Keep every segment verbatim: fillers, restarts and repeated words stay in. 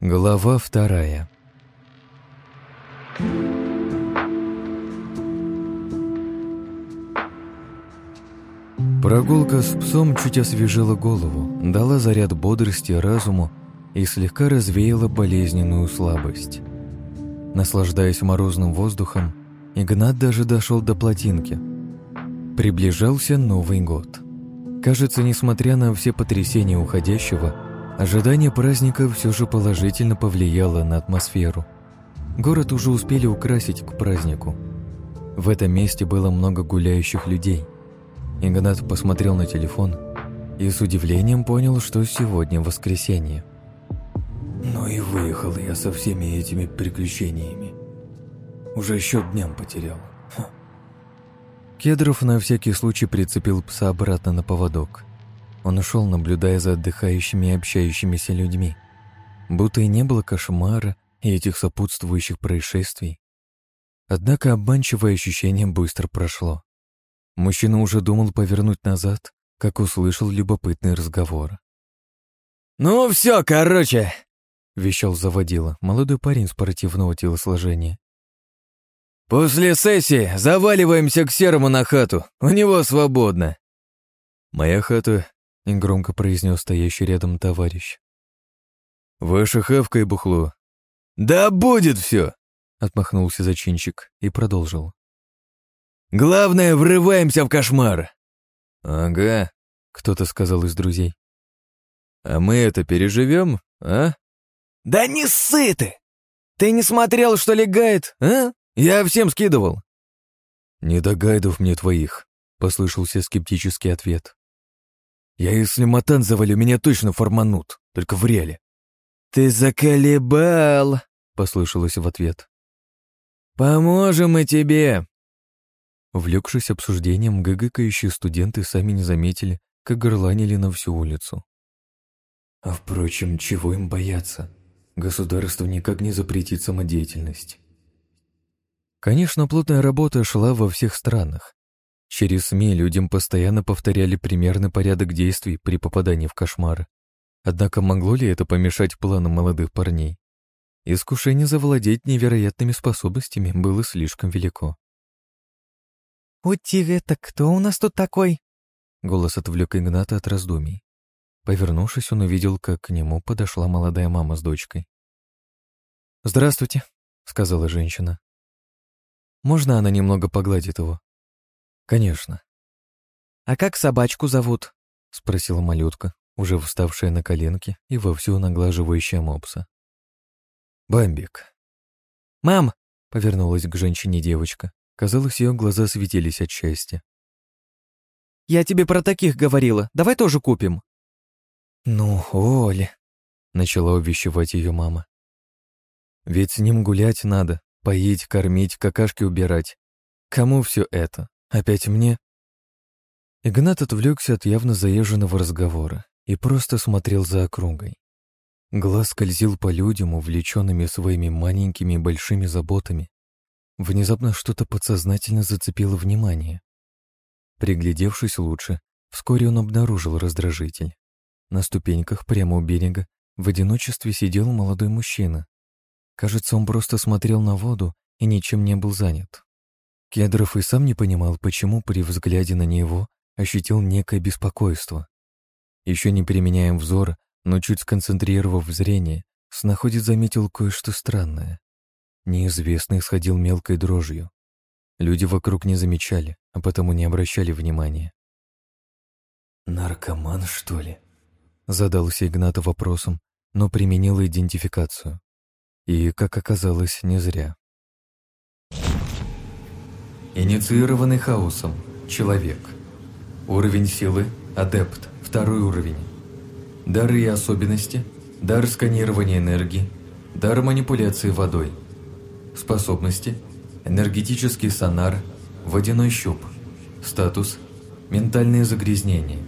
Глава вторая. Прогулка с псом чуть освежила голову, дала заряд бодрости разуму и слегка развеяла болезненную слабость. Наслаждаясь морозным воздухом, Игнат даже дошел до плотинки. Приближался Новый год. Кажется, несмотря на все потрясения уходящего, ожидание праздника все же положительно повлияло на атмосферу. Город уже успели украсить к празднику. В этом месте было много гуляющих людей. Игнат посмотрел на телефон и с удивлением понял, что сегодня воскресенье. Ну и выехал я со всеми этими приключениями. Уже счет дням потерял. Ха. Кедров на всякий случай прицепил пса обратно на поводок. Он ушел, наблюдая за отдыхающими и общающимися людьми. Будто и не было кошмара и этих сопутствующих происшествий. Однако обманчивое ощущение быстро прошло. Мужчина уже думал повернуть назад, как услышал любопытный разговор. «Ну все, короче!» — вещал заводила, молодой парень спортивного телосложения. «После сессии заваливаемся к Серому на хату, у него свободно». «Моя хата», — негромко произнес стоящий рядом товарищ. «Ваша хавка и бухло». «Да будет все!» — отмахнулся зачинщик и продолжил. «Главное, врываемся в кошмар!» «Ага», — кто-то сказал из друзей. «А мы это переживем, а?» «Да не ссы ты! Ты не смотрел, что ли, гайд, а? Я всем скидывал». «Не до гайдов мне твоих», — послышался скептический ответ. «Я если матан завалю, меня точно форманут, только в реале». «Ты заколебал», — послышалось в ответ. «Поможем мы тебе». Увлекшись обсуждением, гыгыкающие студенты сами не заметили, как горланили на всю улицу. А впрочем, чего им бояться? Государство никак не запретит самодеятельность. Конечно, плотная работа шла во всех странах. Через СМИ людям постоянно повторяли примерный порядок действий при попадании в кошмары. Однако могло ли это помешать планам молодых парней? Искушение завладеть невероятными способностями было слишком велико. «Ути, это кто у нас тут такой?» Голос отвлек Игната от раздумий. Повернувшись, он увидел, как к нему подошла молодая мама с дочкой. «Здравствуйте», — сказала женщина. «Можно она немного погладит его?» «Конечно». «А как собачку зовут?» — спросила малютка, уже вставшая на коленки и вовсю наглаживающая мопса. «Бамбик». «Мам!» — повернулась к женщине девочка. Казалось, ее глаза светились от счастья. «Я тебе про таких говорила. Давай тоже купим». «Ну, Оля», — начала увещевать ее мама. «Ведь с ним гулять надо, поить, кормить, какашки убирать. Кому все это? Опять мне?» Игнат отвлекся от явно заезженного разговора и просто смотрел за округой. Глаз скользил по людям, увлеченными своими маленькими и большими заботами. Внезапно что-то подсознательно зацепило внимание. Приглядевшись лучше, вскоре он обнаружил раздражитель. На ступеньках прямо у берега в одиночестве сидел молодой мужчина. Кажется, он просто смотрел на воду и ничем не был занят. Кедров и сам не понимал, почему при взгляде на него ощутил некое беспокойство. Еще не применяя взор, но чуть сконцентрировав зрение, снаходец заметил кое-что странное. Неизвестный исходил мелкой дрожью. Люди вокруг не замечали, а потому не обращали внимания. «Наркоман, что ли?» Задался Игната вопросом, но применил идентификацию. И, как оказалось, не зря. Инициированный хаосом. Человек. Уровень силы – адепт, второй уровень. Дары и особенности – дар сканирования энергии, дар манипуляции водой. Способности – энергетический сонар, водяной щуп. Статус – ментальные загрязнения.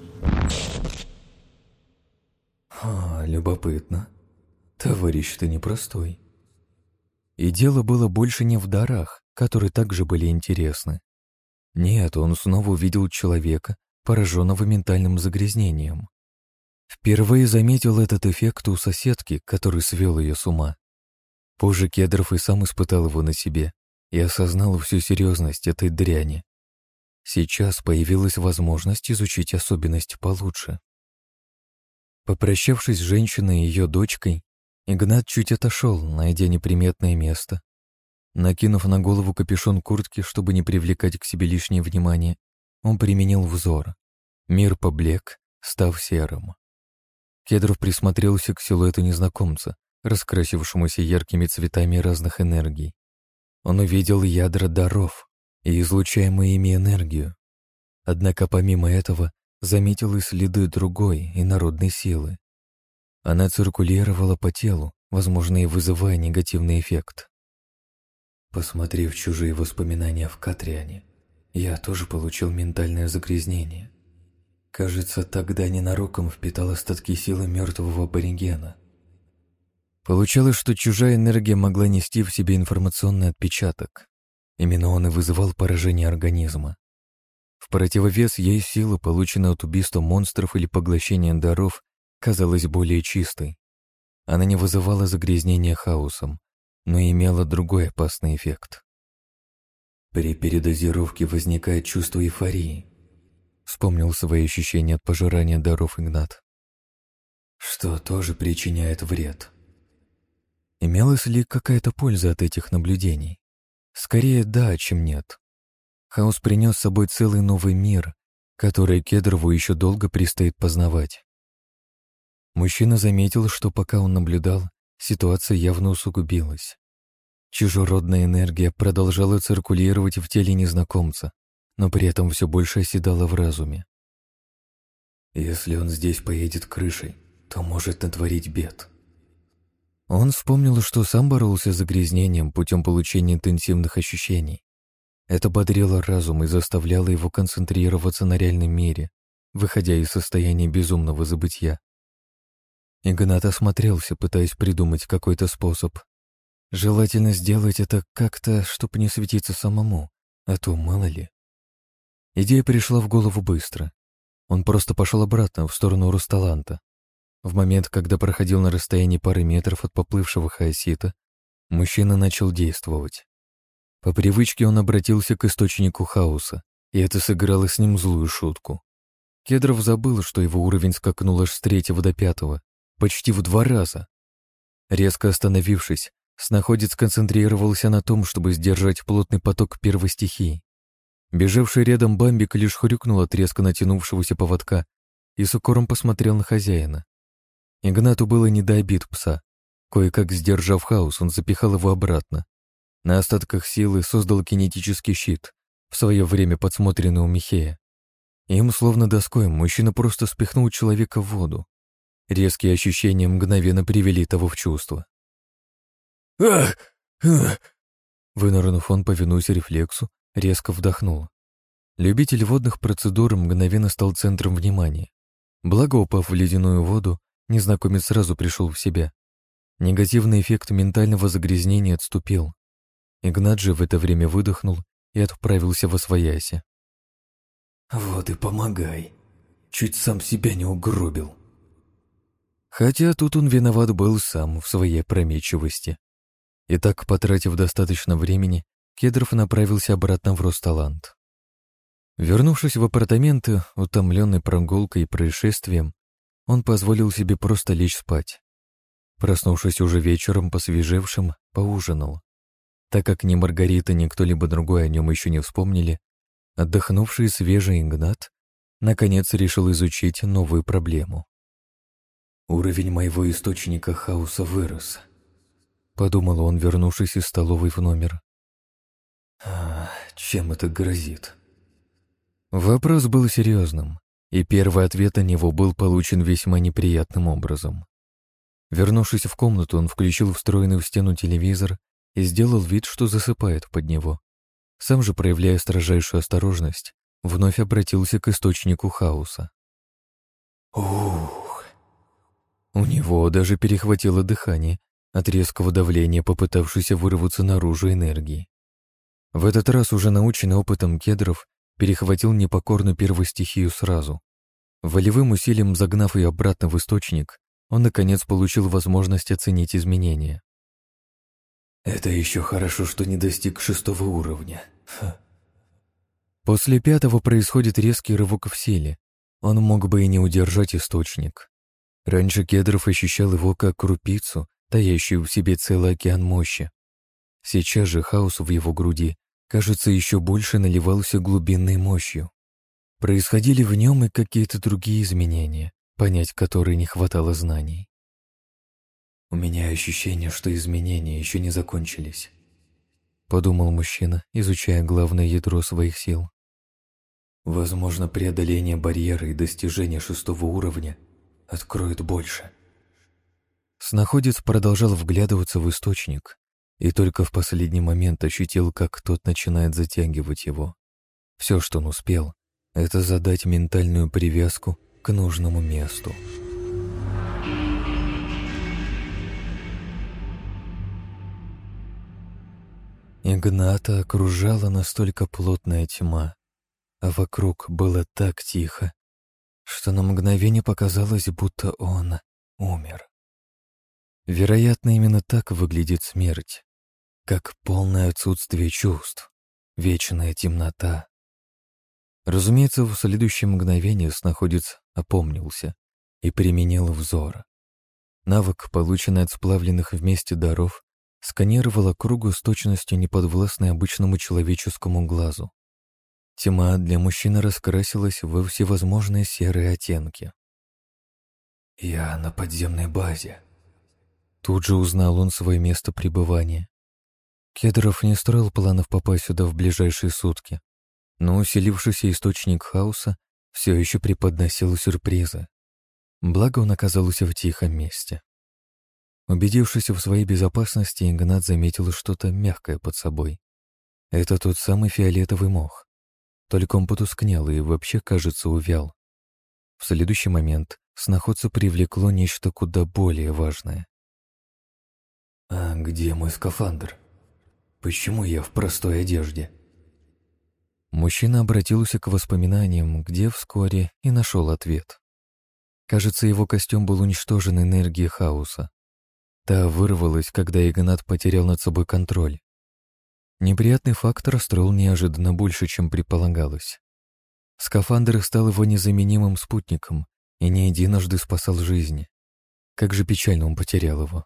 А, любопытно. Товарищ-то непростой. И дело было больше не в дарах, которые также были интересны. Нет, он снова увидел человека, пораженного ментальным загрязнением. Впервые заметил этот эффект у соседки, который свел ее с ума. Позже Кедров и сам испытал его на себе и осознал всю серьезность этой дряни. Сейчас появилась возможность изучить особенность получше. Попрощавшись с женщиной и ее дочкой, Игнат чуть отошел, найдя неприметное место. Накинув на голову капюшон куртки, чтобы не привлекать к себе лишнее внимание, он применил взор. Мир поблек, став серым. Кедров присмотрелся к силуэту незнакомца, раскрасившемуся яркими цветами разных энергий. Он увидел ядра даров и излучаемую ими энергию. Однако помимо этого заметил и следы другой, инородной силы. Она циркулировала по телу, возможно, и вызывая негативный эффект. Посмотрев чужие воспоминания в Катриане, я тоже получил ментальное загрязнение. Кажется, тогда ненароком впитал остатки силы мертвого аборигена. Получалось, что чужая энергия могла нести в себе информационный отпечаток. Именно он и вызывал поражение организма. В противовес ей сила, полученная от убийства монстров или поглощения даров, казалась более чистой. Она не вызывала загрязнения хаосом, но имела другой опасный эффект. При передозировке возникает чувство эйфории. Вспомнил свои ощущения от пожирания даров Игнат. Что тоже причиняет вред. Имелась ли какая-то польза от этих наблюдений? Скорее да, чем нет. Хаос принес с собой целый новый мир, который Кедрову еще долго предстоит познавать. Мужчина заметил, что пока он наблюдал, ситуация явно усугубилась. Чужеродная энергия продолжала циркулировать в теле незнакомца, но при этом все больше оседала в разуме. Если он здесь поедет крышей, то может натворить бед. Он вспомнил, что сам боролся с загрязнением путем получения интенсивных ощущений. Это бодрило разум и заставляло его концентрироваться на реальном мире, выходя из состояния безумного забытья. Игнат осмотрелся, пытаясь придумать какой-то способ. Желательно сделать это как-то, чтобы не светиться самому, а то мало ли. Идея пришла в голову быстро. Он просто пошел обратно, в сторону Русталанта. В момент, когда проходил на расстоянии пары метров от поплывшего хаосита, мужчина начал действовать. По привычке он обратился к источнику хаоса, и это сыграло с ним злую шутку. Кедров забыл, что его уровень скакнул аж с третьего до пятого, почти в два раза. Резко остановившись, снаходец концентрировался на том, чтобы сдержать плотный поток первой стихии. Бежавший рядом Бамбик лишь хрюкнул от резко натянувшегося поводка и с укором посмотрел на хозяина. Игнату было не до обид пса. Кое-как сдержав хаос, он запихал его обратно. На остатках силы создал кинетический щит, в свое время подсмотренный у Михея. Им, словно доской, мужчина просто спихнул человека в воду. Резкие ощущения мгновенно привели того в чувство. «Ах! Ах!» Вынырнув, он, повинуясь рефлексу, резко вдохнул. Любитель водных процедур мгновенно стал центром внимания. Благо, упав в ледяную воду, незнакомец сразу пришел в себя. Негативный эффект ментального загрязнения отступил. Игнат же в это время выдохнул и отправился восвояси. Вот и помогай. Чуть сам себя не угробил. Хотя тут он виноват был сам в своей опрометчивости. Итак, потратив достаточно времени, Кедров направился обратно в Росталант. Вернувшись в апартаменты, утомленный прогулкой и происшествием, он позволил себе просто лечь спать. Проснувшись уже вечером, посвежевшим, поужинал. Так как ни Маргарита, ни кто-либо другой о нем еще не вспомнили, отдохнувший и свежий Игнат наконец решил изучить новую проблему. Уровень моего источника хаоса вырос. Подумал он, вернувшись из столовой в номер. А, чем это грозит? Вопрос был серьезным, и первый ответ на него был получен весьма неприятным образом. Вернувшись в комнату, он включил встроенный в стену телевизор и сделал вид, что засыпает под него. Сам же, проявляя строжайшую осторожность, вновь обратился к источнику хаоса. Ух! У него даже перехватило дыхание от резкого давления, попытавшейся вырваться наружу энергии. В этот раз уже наученный опытом Кедров перехватил непокорную первую стихию сразу. Волевым усилием загнав ее обратно в источник, он, наконец, получил возможность оценить изменения. Это еще хорошо, что не достиг шестого уровня. Ха. После пятого происходит резкий рывок в силе. Он мог бы и не удержать источник. Раньше Кедров ощущал его как крупицу, таящую в себе целый океан мощи. Сейчас же хаос в его груди, кажется, еще больше наливался глубинной мощью. Происходили в нем и какие-то другие изменения, понять которые не хватало знаний. «У меня ощущение, что изменения еще не закончились», — подумал мужчина, изучая главное ядро своих сил. «Возможно, преодоление барьера и достижение шестого уровня откроет больше». Снаходец продолжал вглядываться в источник и только в последний момент ощутил, как тот начинает затягивать его. Все, что он успел, — это задать ментальную привязку к нужному месту. Игната окружала настолько плотная тьма, а вокруг было так тихо, что на мгновение показалось, будто он умер. Вероятно, именно так выглядит смерть, как полное отсутствие чувств, вечная темнота. Разумеется, в следующее мгновение снаходец опомнился и применил взор. Навык, полученный от сплавленных вместе даров, сканировал округу с точностью неподвластной обычному человеческому глазу. Тьма для мужчины раскрасилась во всевозможные серые оттенки. «Я на подземной базе». Тут же узнал он свое место пребывания. Кедров не строил планов попасть сюда в ближайшие сутки, но усилившийся источник хаоса все еще преподносил сюрпризы. Благо он оказался в тихом месте. Убедившись в своей безопасности, Игнат заметил что-то мягкое под собой. Это тот самый фиолетовый мох. Только он потускнел и вообще, кажется, увял. В следующий момент снаходца привлекло нечто куда более важное. «А где мой скафандр? Почему я в простой одежде?» Мужчина обратился к воспоминаниям, где вскоре и нашел ответ. Кажется, его костюм был уничтожен энергией хаоса. Та вырвалась, когда Игнат потерял над собой контроль. Неприятный факт расстроил неожиданно больше, чем предполагалось. Скафандр стал его незаменимым спутником и не единожды спасал жизни. Как же печально он потерял его.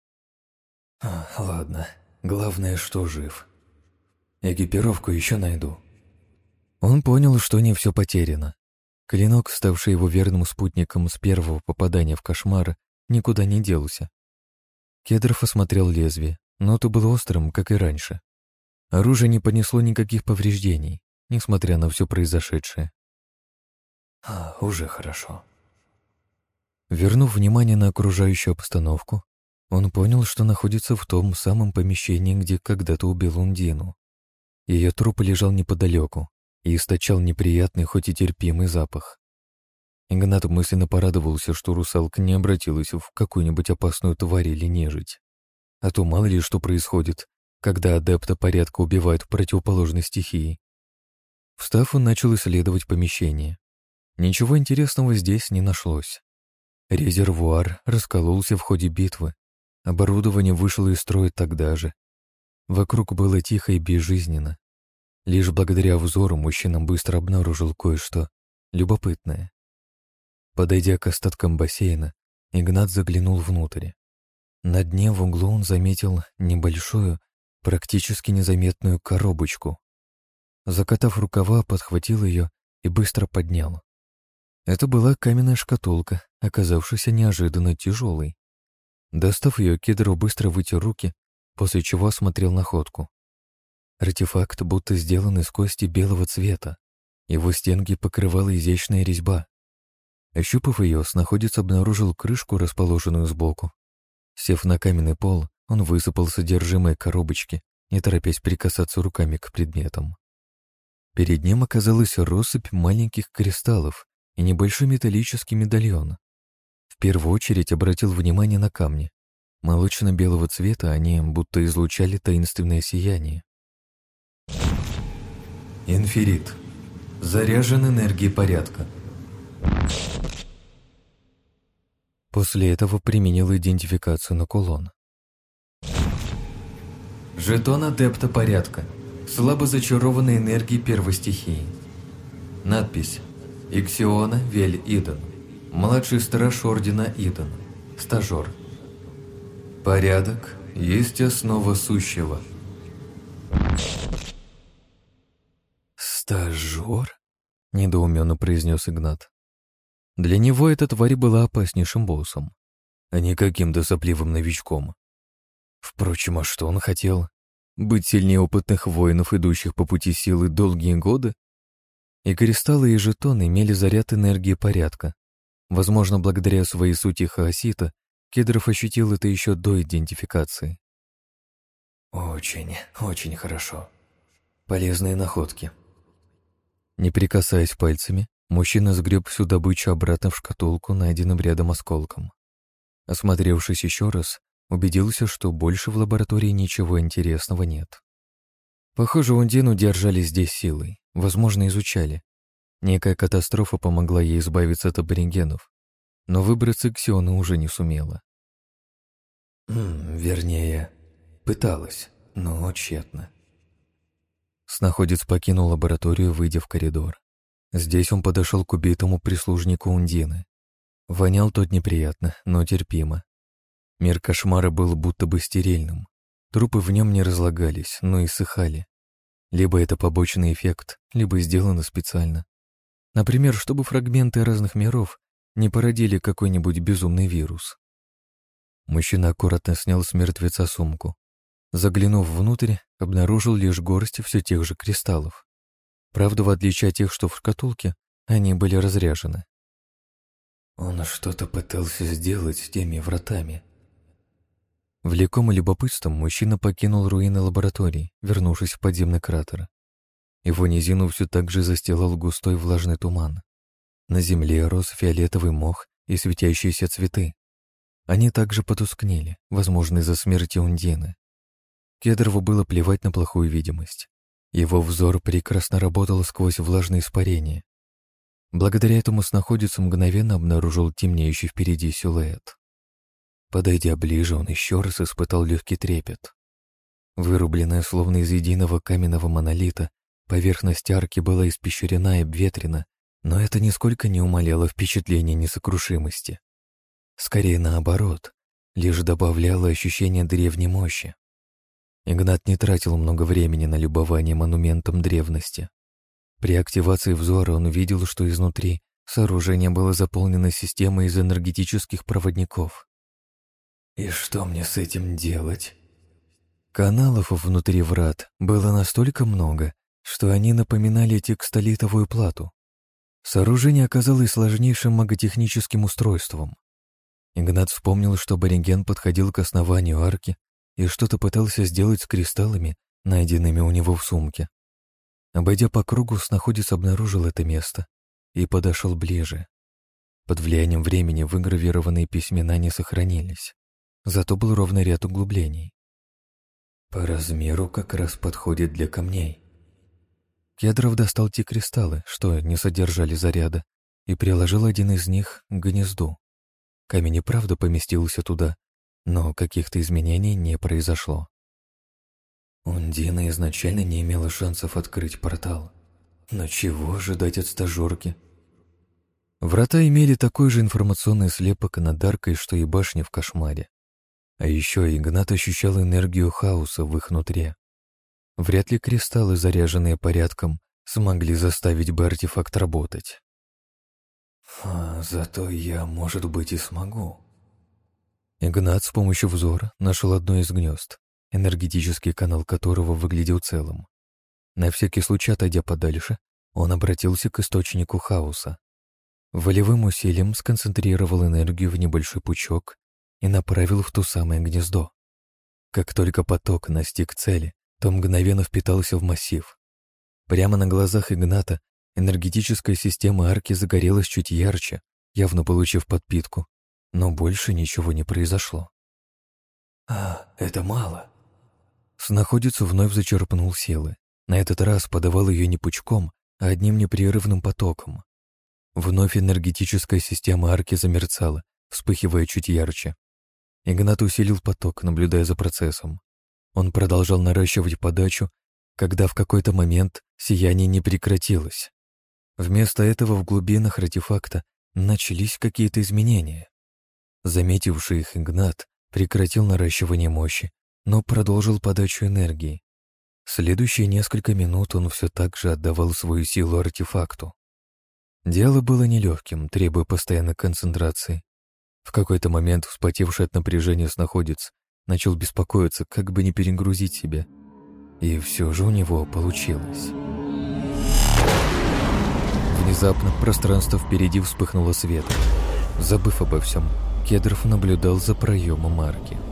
А, ладно, главное, что жив. Экипировку еще найду. Он понял, что не все потеряно. Клинок, ставший его верным спутником с первого попадания в кошмар, никуда не делся. Кедров осмотрел лезвие, но то было острым, как и раньше. Оружие не понесло никаких повреждений, несмотря на все произошедшее. А, уже хорошо. Вернув внимание на окружающую обстановку, он понял, что находится в том самом помещении, где когда-то убил Ундину. Ее труп лежал неподалеку и источал неприятный, хоть и терпимый запах. Игнат мысленно порадовался, что русалка не обратилась в какую-нибудь опасную тварь или нежить. А то мало ли что происходит, когда адепта порядка убивают противоположной стихии. Встав, он начал исследовать помещение. Ничего интересного здесь не нашлось. Резервуар раскололся в ходе битвы. Оборудование вышло из строя тогда же. Вокруг было тихо и безжизненно. Лишь благодаря взору мужчина быстро обнаружил кое-что любопытное. Подойдя к остаткам бассейна, Игнат заглянул внутрь. На дне в углу он заметил небольшую, практически незаметную коробочку. Закатав рукава, подхватил ее и быстро поднял. Это была каменная шкатулка, оказавшаяся неожиданно тяжелой. Достав ее, Кедров быстро вытер руки, после чего осмотрел находку. Артефакт будто сделан из кости белого цвета. Его стенки покрывала изящная резьба. Ощупав ее, снаходец обнаружил крышку, расположенную сбоку. Сев на каменный пол, он высыпал содержимое коробочки, не торопясь прикасаться руками к предметам. Перед ним оказалась россыпь маленьких кристаллов и небольшой металлический медальон. В первую очередь обратил внимание на камни. Молочно-белого цвета они будто излучали таинственное сияние. Инферит. Заряжен энергией порядка. После этого применил идентификацию на кулон. Жетон адепта порядка. Слабо зачарованной энергии первой стихии. Надпись: Иксиона Вель Иден. Младший страж Ордена Иден. Стажер. Порядок есть основа сущего. «Стажер?» — недоуменно произнес Игнат. Для него эта тварь была опаснейшим боссом, а не каким-то сопливым новичком. Впрочем, а что он хотел? Быть сильнее опытных воинов, идущих по пути силы долгие годы? И кристаллы, и жетоны имели заряд энергии порядка. Возможно, благодаря своей сути хаосита, Кедров ощутил это еще до идентификации. Очень, очень хорошо. Полезные находки. Не прикасаясь пальцами, мужчина сгреб всю добычу обратно в шкатулку, найденным рядом осколком. Осмотревшись еще раз, убедился, что больше в лаборатории ничего интересного нет. Похоже, Ундину держали здесь силой, возможно, изучали. Некая катастрофа помогла ей избавиться от аборигенов, но выбраться Ксиона уже не сумела. М, вернее, пыталась, но тщетно. Снаходец покинул лабораторию, выйдя в коридор. Здесь он подошел к убитому прислужнику Ундины. Вонял тот неприятно, но терпимо. Мир кошмара был будто бы стерильным. Трупы в нем не разлагались, но и ссыхали. Либо это побочный эффект, либо сделано специально. Например, чтобы фрагменты разных миров не породили какой-нибудь безумный вирус. Мужчина аккуратно снял с мертвеца сумку. Заглянув внутрь, обнаружил лишь горсть все тех же кристаллов. Правда, в отличие от тех, что в шкатулке, они были разряжены. Он что-то пытался сделать с теми вратами. Влекомый любопытством, мужчина покинул руины лаборатории, вернувшись в подземный кратер. Его низину все так же застилал густой влажный туман. На земле рос фиолетовый мох и светящиеся цветы. Они также потускнели, возможно, из-за смерти Ундины. Кедрову было плевать на плохую видимость. Его взор прекрасно работал сквозь влажные испарения. Благодаря этому снаходец мгновенно обнаружил темнеющий впереди силуэт. Подойдя ближе, он еще раз испытал легкий трепет. Вырубленная, словно из единого каменного монолита, поверхность арки была испещрена и обветрена, но это нисколько не умаляло впечатление несокрушимости. Скорее наоборот, лишь добавляло ощущение древней мощи. Игнат не тратил много времени на любование монументом древности. При активации взора он увидел, что изнутри сооружение было заполнено системой из энергетических проводников. И что мне с этим делать? Каналов внутри врат было настолько много, что они напоминали текстолитовую плату. Сооружение оказалось сложнейшим маготехническим устройством. Игнат вспомнил, что абориген подходил к основанию арки и что-то пытался сделать с кристаллами, найденными у него в сумке. Обойдя по кругу, снаходец обнаружил это место и подошел ближе. Под влиянием времени выгравированные письмена не сохранились, зато был ровный ряд углублений. По размеру как раз подходит для камней. Кедров достал те кристаллы, что не содержали заряда, и приложил один из них к гнезду. Камень и правда поместился туда, но каких-то изменений не произошло. Ундина изначально не имела шансов открыть портал. Но чего ожидать от стажерки? Врата имели такой же информационный слепок над аркой, что и башня в кошмаре. А еще Игнат ощущал энергию хаоса в их нутре. Вряд ли кристаллы, заряженные порядком, смогли заставить бы артефакт работать. А, зато я, может быть, и смогу. Игнат с помощью взора нашел одно из гнезд, энергетический канал которого выглядел целым. На всякий случай, отойдя подальше, он обратился к источнику хаоса. Волевым усилием сконцентрировал энергию в небольшой пучок и направил в то самое гнездо. Как только поток настиг цели, то мгновенно впитался в массив. Прямо на глазах Игната энергетическая система арки загорелась чуть ярче, явно получив подпитку, но больше ничего не произошло. А, это мало. Снаходец вновь зачерпнул силы. На этот раз подавал ее не пучком, а одним непрерывным потоком. Вновь энергетическая система арки замерцала, вспыхивая чуть ярче. Игнат усилил поток, наблюдая за процессом. Он продолжал наращивать подачу, когда в какой-то момент сияние не прекратилось. Вместо этого в глубинах артефакта начались какие-то изменения. Заметивший их Игнат прекратил наращивание мощи, но продолжил подачу энергии. Следующие несколько минут он все так же отдавал свою силу артефакту. Дело было нелегким, требуя постоянной концентрации. В какой-то момент вспотевший от напряжения снаходец начал беспокоиться, как бы не перегрузить себя. И все же у него получилось. Внезапно пространство впереди вспыхнуло светом. Забыв обо всем, Кедров наблюдал за проемом арки.